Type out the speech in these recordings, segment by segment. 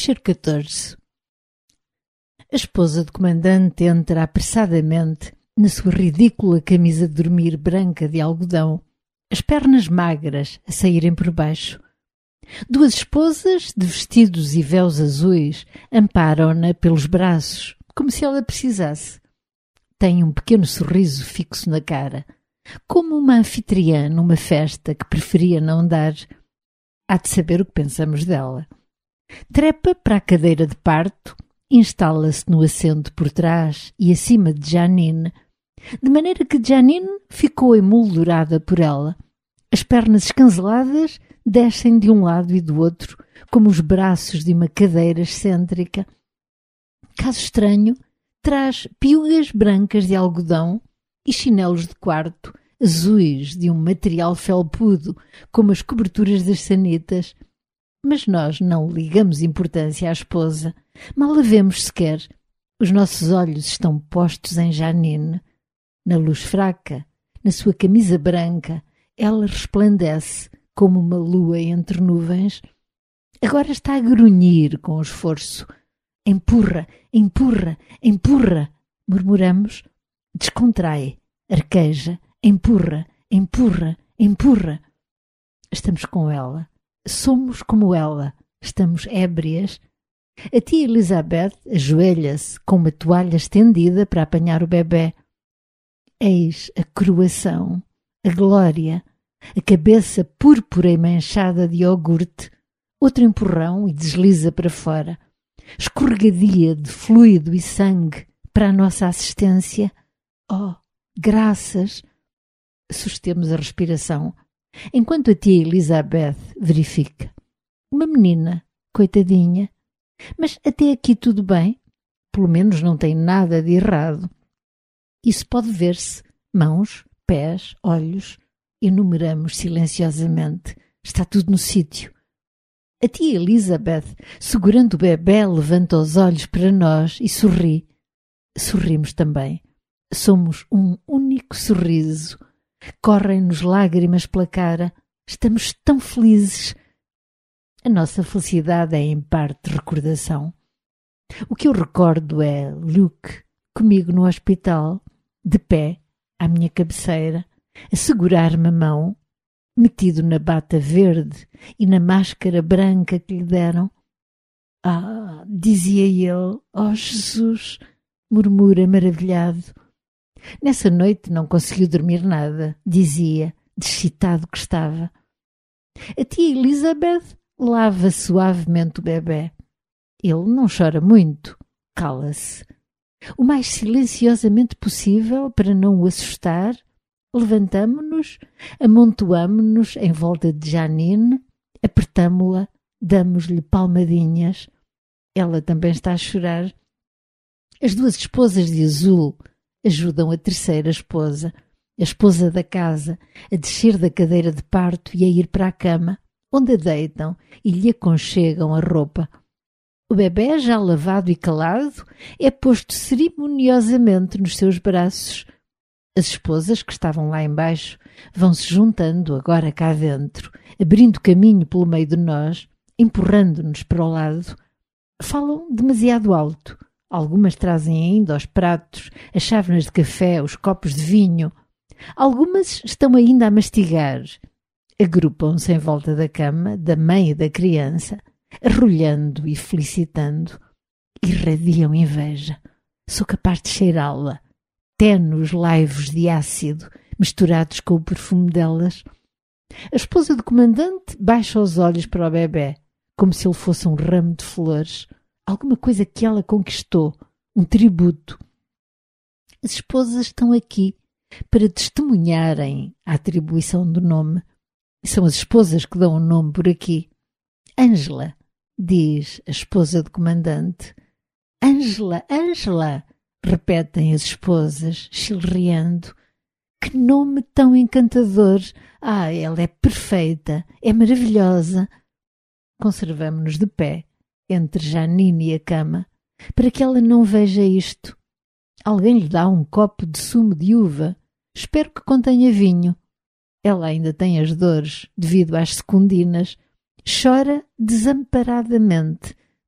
Cheiro 14. A esposa do comandante entra apressadamente na sua ridícula camisa de dormir branca de algodão, as pernas magras a saírem por baixo. Duas esposas, de vestidos e véus azuis, amparam-na pelos braços, como se ela precisasse. Tem um pequeno sorriso fixo na cara, como uma anfitriã numa festa que preferia não dar. Há de saber o que pensamos dela. Trepa para a cadeira de parto, instala-se no assento por trás e acima de Janine, de maneira que Janine ficou emoldurada por ela. As pernas escanceladas descem de um lado e do outro, como os braços de uma cadeira excêntrica. Caso estranho, traz piugas brancas de algodão e chinelos de quarto, azuis de um material felpudo, como as coberturas das sanitas. Mas nós não ligamos importância à esposa, mal a vemos sequer. Os nossos olhos estão postos em Janine. Na luz fraca, na sua camisa branca, ela resplandece como uma lua entre nuvens. Agora está a grunhir com esforço. Empurra, empurra, empurra, murmuramos. Descontrai, arqueja, empurra, empurra, empurra. Estamos com ela. Somos como ela. Estamos ébrias. A tia Elizabeth ajoelha-se com uma toalha estendida para apanhar o bebê. Eis a coroação, a glória, a cabeça púrpura e manchada de iogurte. Outro empurrão e desliza para fora. Escorregadia de fluido e sangue para a nossa assistência. Oh, graças! Sustemos a respiração, enquanto a tia Elizabeth verifica. Uma menina, coitadinha. Mas até aqui tudo bem. Pelo menos não tem nada de errado. Isso pode ver-se. Mãos, pés, olhos. Enumeramos silenciosamente. Está tudo no sítio. A tia Elizabeth, segurando o bebé, levanta os olhos para nós e sorri. Sorrimos também. Somos um único sorriso. Correm-nos lágrimas pela cara. Estamos tão felizes. A nossa felicidade é em parte recordação. O que eu recordo é Luke comigo no hospital, de pé, à minha cabeceira, a segurar-me a mão, metido na bata verde e na máscara branca que lhe deram. Ah, dizia ele, oh Jesus, murmura maravilhado. Nessa noite não conseguiu dormir nada, dizia, de excitado que estava. A tia Elizabeth lava suavemente o bebé. Ele não chora muito, cala-se. O mais silenciosamente possível para não o assustar, levantamo-nos, amontoamo-nos em volta de Janine, apertamo-la, damos-lhe palmadinhas. Ela também está a chorar. As duas esposas de azul ajudam a terceira esposa, a esposa da casa, a descer da cadeira de parto e a ir para a cama, onde a deitam e lhe aconchegam a roupa. O bebé, já lavado e calado, é posto cerimoniosamente nos seus braços. As esposas, que estavam lá embaixo, vão-se juntando agora cá dentro, abrindo caminho pelo meio de nós, empurrando-nos para o lado. Falam demasiado alto. Algumas trazem ainda os pratos, as chávenas de café, os copos de vinho. Algumas estão ainda a mastigar. Agrupam-se em volta da cama, da mãe e da criança, arrulhando e felicitando. Irradiam inveja. Sou capaz de cheirá-la. Ténues laivos de ácido, misturados com o perfume delas. A esposa do comandante baixa os olhos para o bebé, como se ele fosse um ramo de flores, alguma coisa que ela conquistou, um tributo. As esposas estão aqui para testemunharem a atribuição do nome. São as esposas que dão o nome por aqui. Ângela, diz a esposa do comandante. Ângela, Ângela, repetem as esposas, chilreando. Que nome tão encantador! Ah, ela é perfeita, é maravilhosa. Conservamo-nos de pé, entre Janine e a cama, para que ela não veja isto. Alguém lhe dá um copo de sumo de uva. Espero que contenha vinho. Ela ainda tem as dores, devido às secundinas. Chora desamparadamente,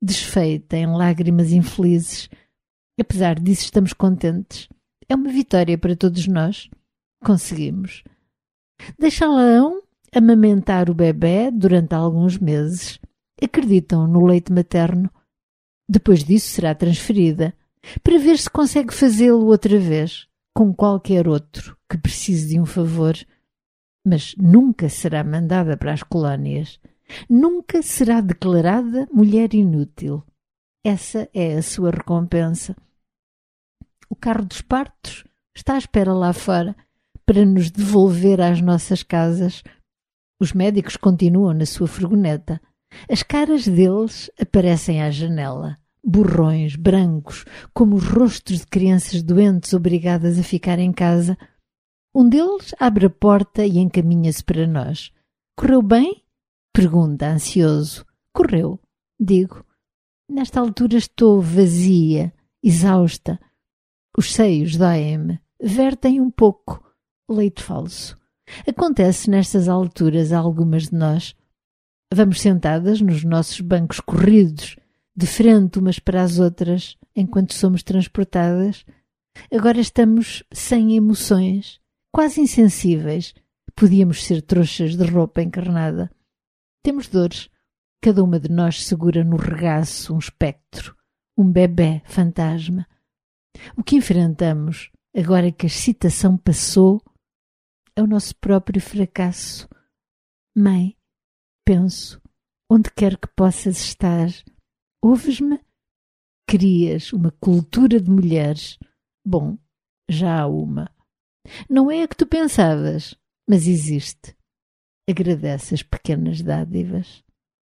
desfeita em lágrimas infelizes. Apesar disso, estamos contentes. É uma vitória para todos nós. Conseguimos. Deixá-la-ão amamentar o bebé durante alguns meses. Acreditam no leite materno. Depois disso será transferida, para ver se consegue fazê-lo outra vez, com qualquer outro que precise de um favor. Mas nunca será mandada para as colónias. Nunca será declarada mulher inútil. Essa é a sua recompensa. O carro dos partos está à espera lá fora para nos devolver às nossas casas. Os médicos continuam na sua furgoneta. As caras deles aparecem à janela, borrões, brancos, como os rostos de crianças doentes obrigadas a ficar em casa. Um deles abre a porta e encaminha-se para nós. Correu bem? Pergunta, ansioso. Correu, digo. Nesta altura estou vazia, exausta. Os seios doem-me, vertem um pouco. Leite falso. Acontece nestas alturas a algumas de nós. Vamos sentadas nos nossos bancos corridos, de frente umas para as outras, enquanto somos transportadas. Agora estamos sem emoções, quase insensíveis. Podíamos ser trouxas de roupa encarnada. Temos dores. Cada uma de nós segura no regaço um espectro, um bebé fantasma. O que enfrentamos, agora que a excitação passou, é o nosso próprio fracasso. Mãe, penso, onde quer que possas estar, ouves-me? Crias uma cultura de mulheres. Bom, já há uma. Não é a que tu pensavas, mas existe. Agradece as pequenas dádivas.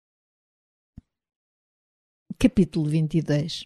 Capítulo 22.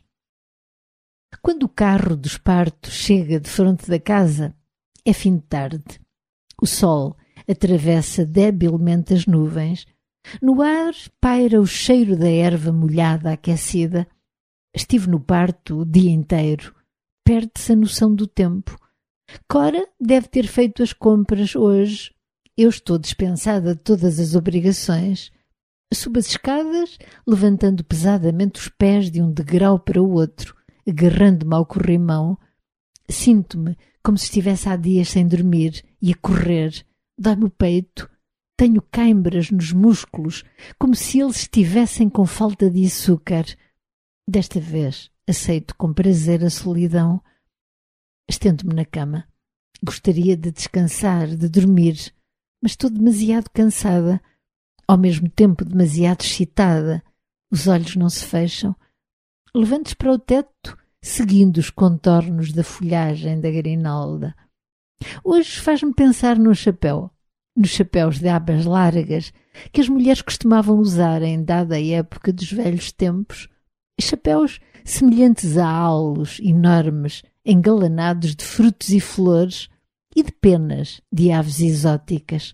Quando o carro dos partos chega de fronte da casa, é fim de tarde. O sol atravessa debilmente as nuvens. No ar paira o cheiro da erva molhada aquecida. Estive no parto o dia inteiro. Perde-se a noção do tempo. Cora deve ter feito as compras hoje. Eu estou dispensada de todas as obrigações. Subo as escadas, levantando pesadamente os pés de um degrau para o outro, agarrando-me ao corrimão. Sinto-me como se estivesse há dias sem dormir e a correr. Dói-me o peito. Tenho câimbras nos músculos, como se eles estivessem com falta de açúcar. Desta vez aceito com prazer a solidão. Estendo-me na cama. Gostaria de descansar, de dormir, mas estou demasiado cansada, ao mesmo tempo demasiado excitada. Os olhos não se fecham. Levanto-se para o teto, seguindo os contornos da folhagem da grinalda. Hoje faz-me pensar num chapéu, nos chapéus de abas largas que as mulheres costumavam usar em dada época dos velhos tempos, chapéus semelhantes a aulos enormes, engalanados de frutos e flores e de penas de aves exóticas,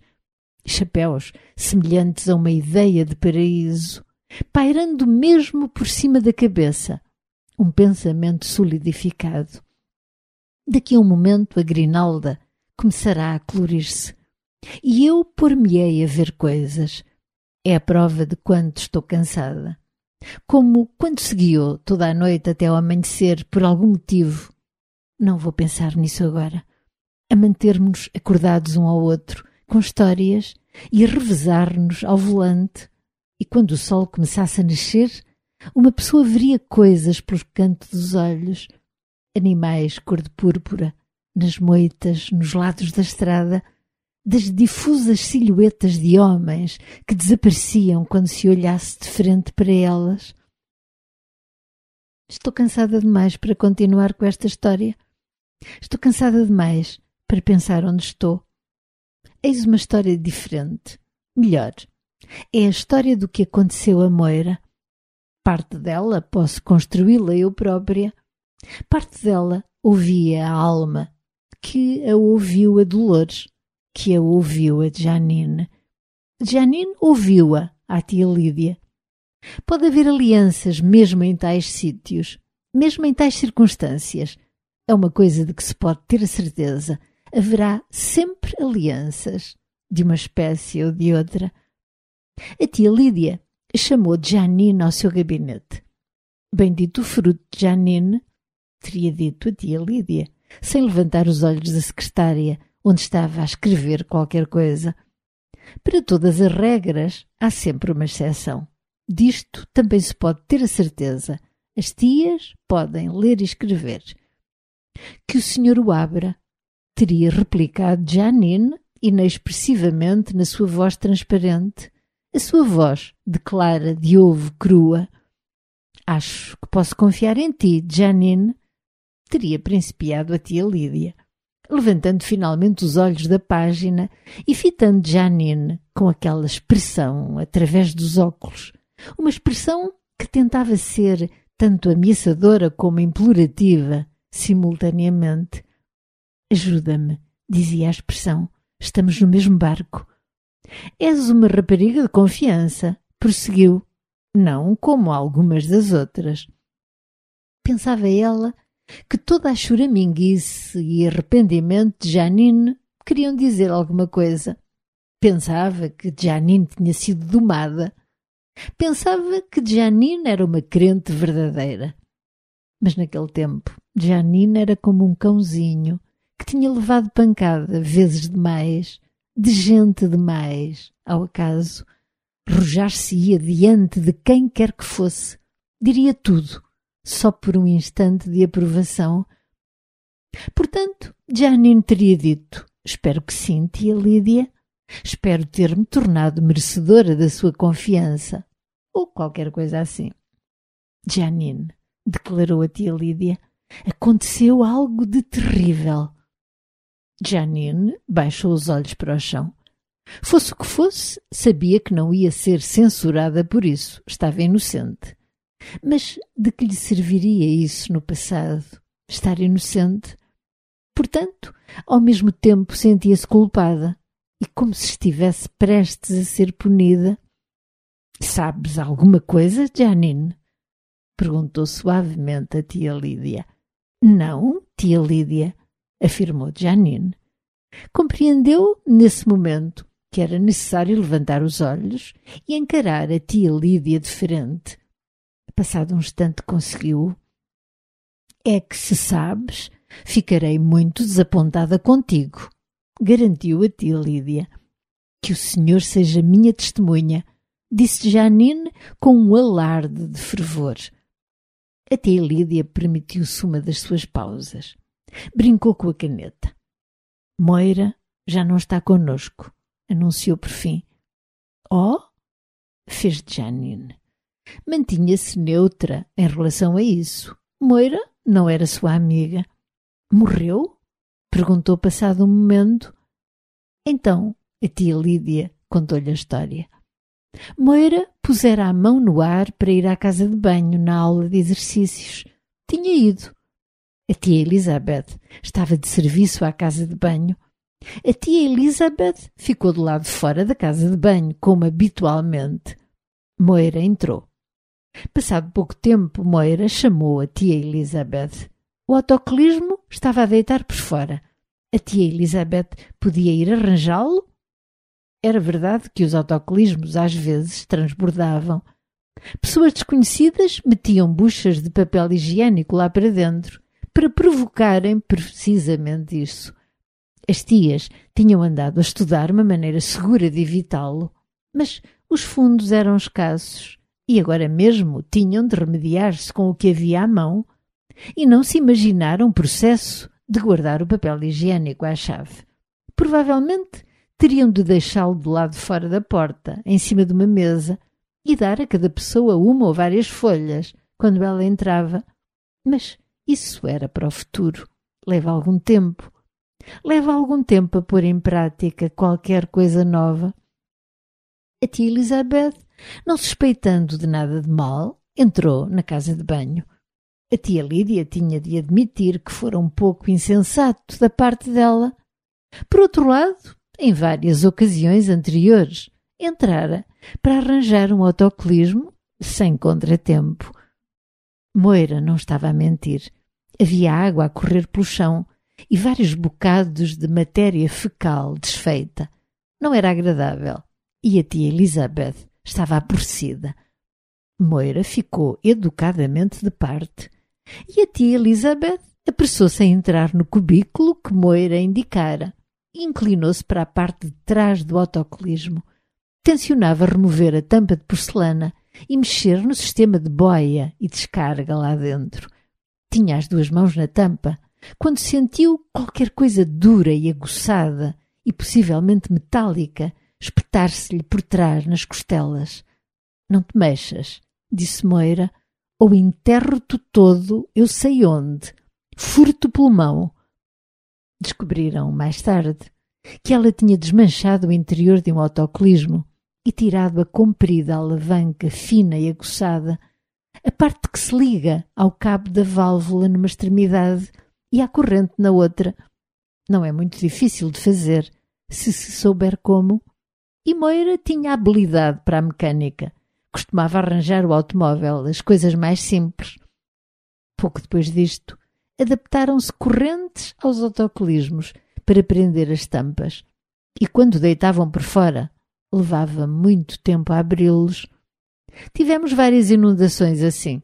chapéus semelhantes a uma ideia de paraíso, pairando mesmo por cima da cabeça, um pensamento solidificado. Daqui a um momento a grinalda começará a colorir-se e eu pôr-me-ei a ver coisas. É a prova de quanto estou cansada. Como quando se guiou toda a noite até ao amanhecer por algum motivo. Não vou pensar nisso agora. A manter-nos acordados um ao outro, com histórias, e a revezar-nos ao volante. E quando o sol começasse a nascer, uma pessoa veria coisas pelos cantos dos olhos. Animais cor de púrpura, nas moitas, nos lados da estrada, das difusas silhuetas de homens que desapareciam quando se olhasse de frente para elas. Estou cansada demais para continuar com esta história. Estou cansada demais para pensar onde estou. Eis uma história diferente. Melhor, é a história do que aconteceu a Moira. Parte dela posso construí-la eu própria. Parte dela ouvia a Alma, que a ouviu a Dolores, que a ouviu a Janine. Janine ouviu-a à tia Lídia. Pode haver alianças mesmo em tais sítios, mesmo em tais circunstâncias. É uma coisa de que se pode ter a certeza. Haverá sempre alianças, de uma espécie ou de outra. A tia Lídia chamou Janine ao seu gabinete. Bendito fruto de Janine, teria dito a tia Lídia, sem levantar os olhos da secretária, onde estava a escrever qualquer coisa. Para todas as regras, há sempre uma exceção. Disto também se pode ter a certeza. As tias podem ler e escrever. Que o senhor o abra, teria replicado Janine, inexpressivamente na sua voz transparente, a sua voz de clara de ovo crua. Acho que posso confiar em ti, Janine, teria principiado a tia Lídia, levantando finalmente os olhos da página e fitando Janine com aquela expressão através dos óculos, uma expressão que tentava ser tanto ameaçadora como implorativa, simultaneamente. Ajuda-me, dizia a expressão, estamos no mesmo barco. És uma rapariga de confiança, prosseguiu, não como algumas das outras. Pensava ela que toda a choraminguice e arrependimento de Janine queriam dizer alguma coisa. Pensava que Janine tinha sido domada. Pensava que Janine era uma crente verdadeira. Mas naquele tempo, Janine era como um cãozinho que tinha levado pancada vezes demais, de gente demais, ao acaso. Rojar-se-ia diante de quem quer que fosse. Diria tudo, só por um instante de aprovação. Portanto, Janine teria dito, espero que sim, tia Lídia, espero ter-me tornado merecedora da sua confiança, ou qualquer coisa assim. Janine, declarou a tia Lídia, aconteceu algo de terrível. Janine baixou os olhos para o chão. Fosse o que fosse, sabia que não ia ser censurada por isso, estava inocente. Mas de que lhe serviria isso no passado? Estar inocente? Portanto, ao mesmo tempo sentia-se culpada e como se estivesse prestes a ser punida. Sabes alguma coisa, Janine? Perguntou suavemente a tia Lídia. Não, tia Lídia, afirmou Janine. Compreendeu, nesse momento, que era necessário levantar os olhos e encarar a tia Lídia de frente. Passado um instante conseguiu. É que, se sabes, ficarei muito desapontada contigo, garantiu a tia Lídia. Que o senhor seja minha testemunha, disse Janine com um alarde de fervor. A tia Lídia permitiu-se uma das suas pausas. Brincou com a caneta. Moira já não está connosco, anunciou por fim. Oh? Fez Janine. Mantinha-se neutra em relação a isso. Moira não era sua amiga. Morreu? Perguntou passado um momento. Então, a tia Lídia contou-lhe a história. Moira pusera a mão no ar para ir à casa de banho na aula de exercícios. Tinha ido. A tia Elizabeth estava de serviço à casa de banho. A tia Elizabeth ficou do lado de fora da casa de banho, como habitualmente. Moira entrou. Passado pouco tempo, Moira chamou a tia Elizabeth. O autocolismo estava a deitar por fora. A tia Elizabeth podia ir arranjá-lo? Era verdade que os autocolismos às vezes transbordavam. Pessoas desconhecidas metiam buchas de papel higiênico lá para dentro, para provocarem precisamente isso. As tias tinham andado a estudar uma maneira segura de evitá-lo, mas os fundos eram escassos e agora mesmo tinham de remediar-se com o que havia à mão e não se imaginaram o processo de guardar o papel higiênico à chave. Provavelmente teriam de deixá-lo do lado de fora da porta, em cima de uma mesa, e dar a cada pessoa uma ou várias folhas quando ela entrava. Mas isso era para o futuro. Leva algum tempo. Leva algum tempo a pôr em prática qualquer coisa nova. A tia Elizabeth, não suspeitando de nada de mal, entrou na casa de banho. A tia Lídia tinha de admitir que fora um pouco insensato da parte dela. Por outro lado, em várias ocasiões anteriores, entrara para arranjar um autocolismo sem contratempo. Moira não estava a mentir. Havia água a correr pelo chão e vários bocados de matéria fecal desfeita. Não era agradável e a tia Elizabeth estava aborrecida. Moira ficou educadamente de parte e a tia Elizabeth apressou-se a entrar no cubículo que Moira indicara e inclinou-se para a parte de trás do autocolismo. Tencionava remover a tampa de porcelana e mexer no sistema de boia e descarga lá dentro. Tinha as duas mãos na tampa quando sentiu qualquer coisa dura e aguçada e possivelmente metálica espetar-se-lhe por trás nas costelas. Não te mexas, disse Moira, ou enterro-te todo eu sei onde. Furo-te o pulmão. Descobriram mais tarde que ela tinha desmanchado o interior de um autocolismo e tirado a comprida alavanca fina e aguçada, a parte que se liga ao cabo da válvula numa extremidade e à corrente na outra. Não é muito difícil de fazer, se souber como. E Moira tinha habilidade para a mecânica. Costumava arranjar o automóvel, as coisas mais simples. Pouco depois disto, adaptaram-se correntes aos autocolismos para prender as tampas. E quando deitavam por fora, levava muito tempo a abri-los. Tivemos várias inundações assim.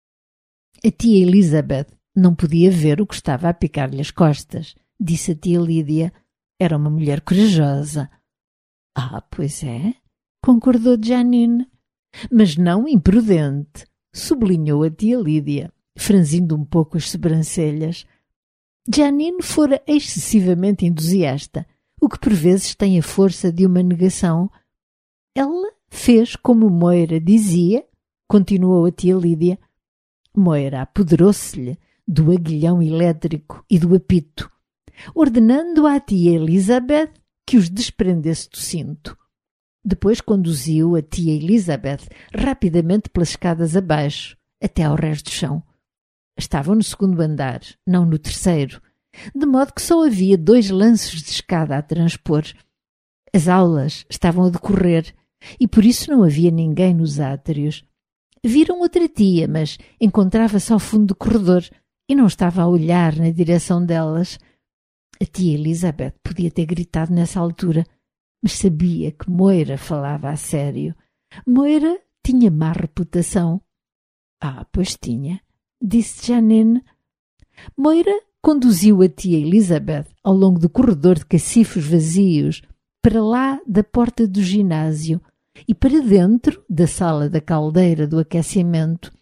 A tia Elizabeth não podia ver o que estava a picar-lhe as costas, disse a tia Lídia. Era uma mulher corajosa. Ah, pois é, concordou Janine. Mas não imprudente, sublinhou a tia Lídia, franzindo um pouco as sobrancelhas. Janine fora excessivamente entusiasta, o que por vezes tem a força de uma negação. Ela fez como Moira dizia, continuou a tia Lídia. Moira apoderou-se-lhe do aguilhão elétrico e do apito, ordenando à tia Elizabeth que os desprendesse do cinto. Depois conduziu a tia Elizabeth rapidamente pelas escadas abaixo, até ao resto do chão. Estavam no segundo andar, não no terceiro, de modo que só havia 2 lanços de escada a transpor. As aulas estavam a decorrer e por isso não havia ninguém nos átrios. Viram outra tia, mas encontrava-se ao fundo do corredor e não estava a olhar na direção delas. A tia Elizabeth podia ter gritado nessa altura, mas sabia que Moira falava a sério. Moira tinha má reputação. Ah, pois tinha, disse Janine. Moira conduziu a tia Elizabeth ao longo do corredor de cacifos vazios para lá da porta do ginásio e para dentro da sala da caldeira do aquecimento.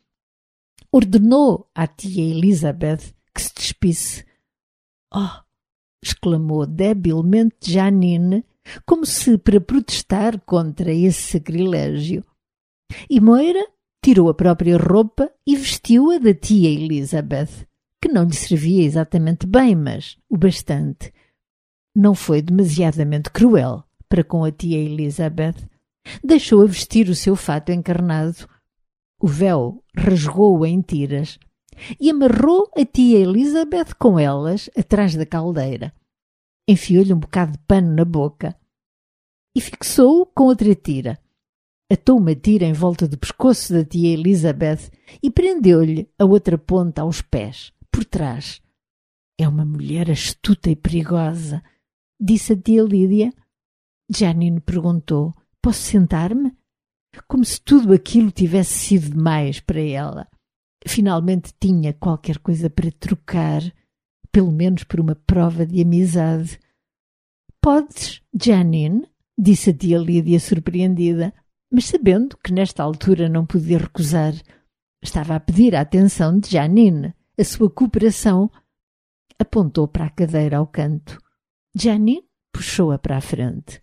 Ordenou à tia Elizabeth que se despisse. Oh! Exclamou debilmente Janine, como se para protestar contra esse sacrilégio. E Moira tirou a própria roupa e vestiu-a da tia Elizabeth, que não lhe servia exatamente bem, mas o bastante. Não foi demasiadamente cruel para com a tia Elizabeth. Deixou-a vestir o seu fato encarnado. O véu rasgou-o em tiras e amarrou a tia Elizabeth com elas atrás da caldeira. Enfiou-lhe um bocado de pano na boca e fixou-o com outra tira. Atou uma tira em volta do pescoço da tia Elizabeth e prendeu-lhe a outra ponta aos pés, por trás. É uma mulher astuta e perigosa, disse a tia Lídia. Janine perguntou, posso sentar-me? Como se tudo aquilo tivesse sido demais para ela. Finalmente tinha qualquer coisa para trocar, pelo menos por uma prova de amizade. Podes, Janine? Disse a tia Lídia surpreendida, mas sabendo que nesta altura não podia recusar. Estava a pedir a atenção de Janine, a sua cooperação. Apontou para a cadeira ao canto. Janine puxou-a para a frente.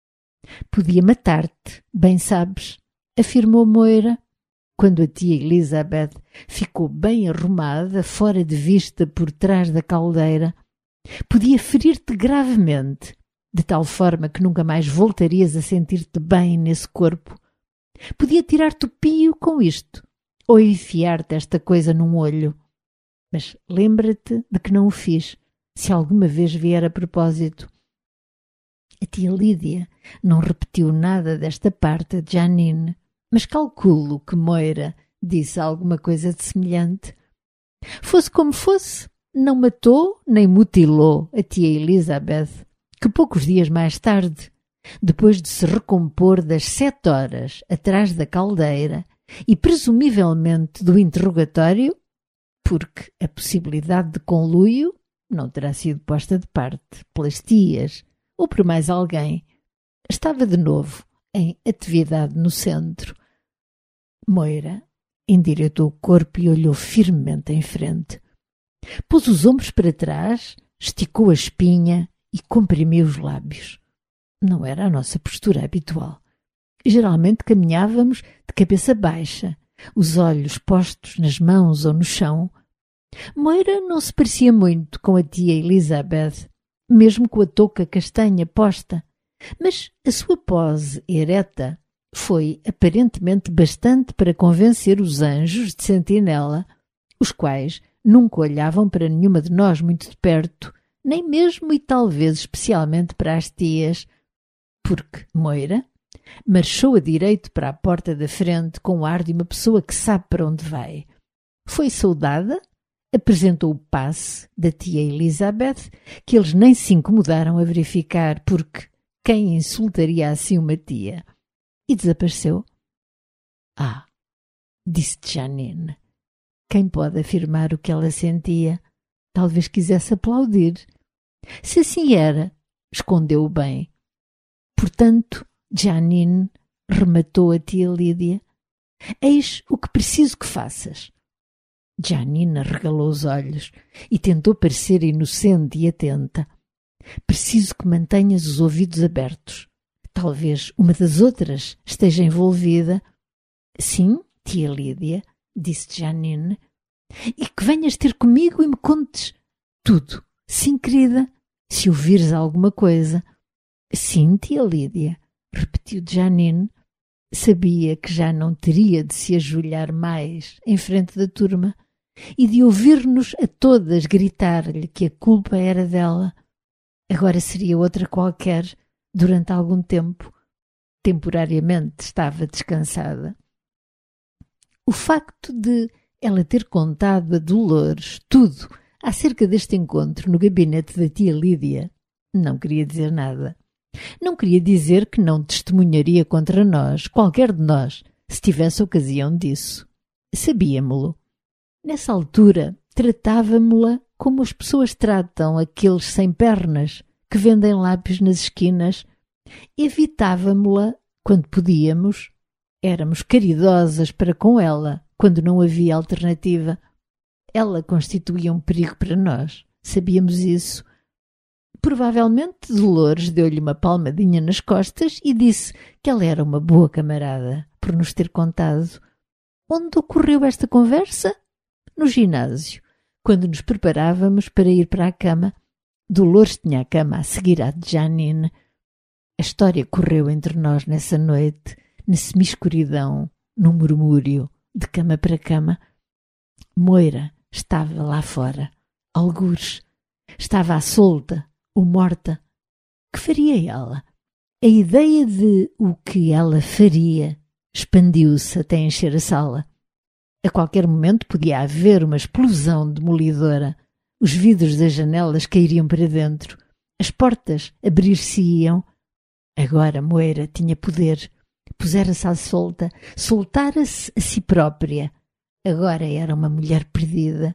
Podia matar-te, bem sabes, afirmou Moira, quando a tia Elizabeth ficou bem arrumada, fora de vista por trás da caldeira. Podia ferir-te gravemente, de tal forma que nunca mais voltarias a sentir-te bem nesse corpo. Podia tirar-te o pio com isto, ou enfiar-te esta coisa num olho. Mas lembra-te de que não o fiz, se alguma vez vier a propósito. A tia Lídia não repetiu nada desta parte de Janine, mas calculo que Moira disse alguma coisa de semelhante. Fosse como fosse, não matou nem mutilou a tia Elizabeth, que poucos dias mais tarde, depois de se recompor das 7 horas atrás da caldeira e presumivelmente do interrogatório, porque a possibilidade de conluio não terá sido posta de parte pelas tias ou por mais alguém, estava de novo em atividade no centro. Moira endireitou o corpo e olhou firmemente em frente. Pôs os ombros para trás, esticou a espinha e comprimiu os lábios. Não era a nossa postura habitual. Geralmente caminhávamos de cabeça baixa, os olhos postos nas mãos ou no chão. Moira não se parecia muito com a tia Elizabeth, mesmo com a touca castanha posta, mas a sua pose ereta foi aparentemente bastante para convencer os anjos de sentinela, os quais nunca olhavam para nenhuma de nós muito de perto, nem mesmo e talvez especialmente para as tias, porque Moira marchou a direito para a porta da frente com o ar de uma pessoa que sabe para onde vai. Foi saudada, apresentou o passe da tia Elizabeth, que eles nem se incomodaram a verificar, porque quem insultaria assim uma tia? E desapareceu. Ah, disse Janine. Quem pode afirmar o que ela sentia? Talvez quisesse aplaudir. Se assim era, escondeu-o bem. Portanto, Janine rematou a tia Lídia. Eis o que preciso que faças. Janine arregalou os olhos e tentou parecer inocente e atenta. Preciso que mantenhas os ouvidos abertos. Talvez uma das outras esteja envolvida. Sim, tia Lídia, disse Janine. E que venhas ter comigo e me contes tudo. Sim, querida, se ouvires alguma coisa. Sim, tia Lídia, repetiu Janine. Sabia que já não teria de se ajoelhar mais em frente da turma e de ouvir-nos a todas gritar-lhe que a culpa era dela. Agora seria outra qualquer, durante algum tempo. Temporariamente estava descansada. O facto de ela ter contado a Dolores tudo acerca deste encontro no gabinete da tia Lídia não queria dizer nada. Não queria dizer que não testemunharia contra nós, qualquer de nós, se tivesse ocasião disso. Sabíamo-lo. Nessa altura, tratávamo-la como as pessoas tratam aqueles sem pernas que vendem lápis nas esquinas. Evitávamo-la quando podíamos. Éramos caridosas para com ela quando não havia alternativa. Ela constituía um perigo para nós. Sabíamos isso. Provavelmente Dolores deu-lhe uma palmadinha nas costas e disse que ela era uma boa camarada por nos ter contado. Onde ocorreu esta conversa? No ginásio, quando nos preparávamos para ir para a cama. Dolores tinha a cama a seguir à de Janine. A história correu entre nós nessa noite, na semi-escuridão, num murmúrio, de cama para cama. Moira estava lá fora, algures. Estava à solta ou morta. Que faria ela? A ideia de o que ela faria expandiu-se até encher a sala. A qualquer momento podia haver uma explosão demolidora. Os vidros das janelas cairiam para dentro. As portas abrir-se-iam. Agora Moira tinha poder. Pusera-se à solta. Soltara-se a si própria. Agora era uma mulher perdida.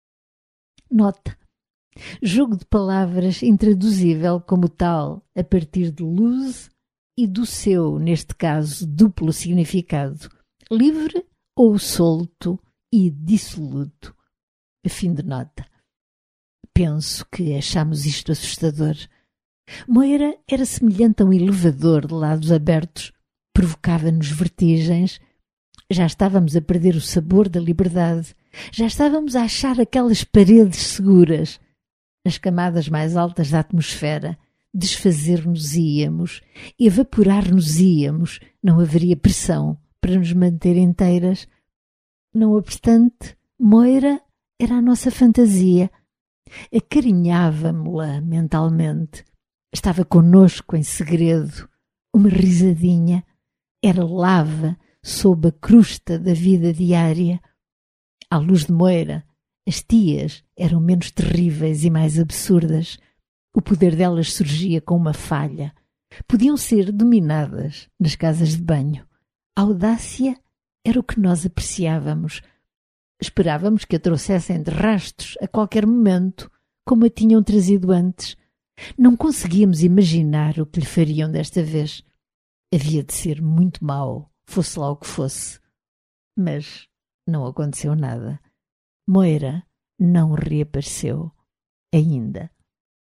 Nota. Jogo de palavras intraduzível como tal, a partir de luz e do seu, neste caso, duplo significado. Livre ou solto e dissoluto. Fim de nota. Penso que achamos isto assustador. Moira era semelhante a um elevador de lados abertos. Provocava-nos vertigens. Já estávamos a perder o sabor da liberdade. Já estávamos a achar aquelas paredes seguras. Nas camadas mais altas da atmosfera, desfazer-nos-íamos, evaporar-nos-íamos. Não haveria pressão para nos manter inteiras. Não obstante, Moira era a nossa fantasia. Acarinhávamo-la mentalmente. Estava connosco em segredo. Uma risadinha. Era lava sob a crusta da vida diária. À luz de Moira, as tias eram menos terríveis e mais absurdas. O poder delas surgia com uma falha. Podiam ser dominadas nas casas de banho. A audácia Era o que nós apreciávamos. Esperávamos que a trouxessem de rastros a qualquer momento, como a tinham trazido antes. Não conseguíamos imaginar o que lhe fariam desta vez. Havia de ser muito mau, fosse lá o que fosse. Mas não aconteceu nada. Moira não reapareceu ainda.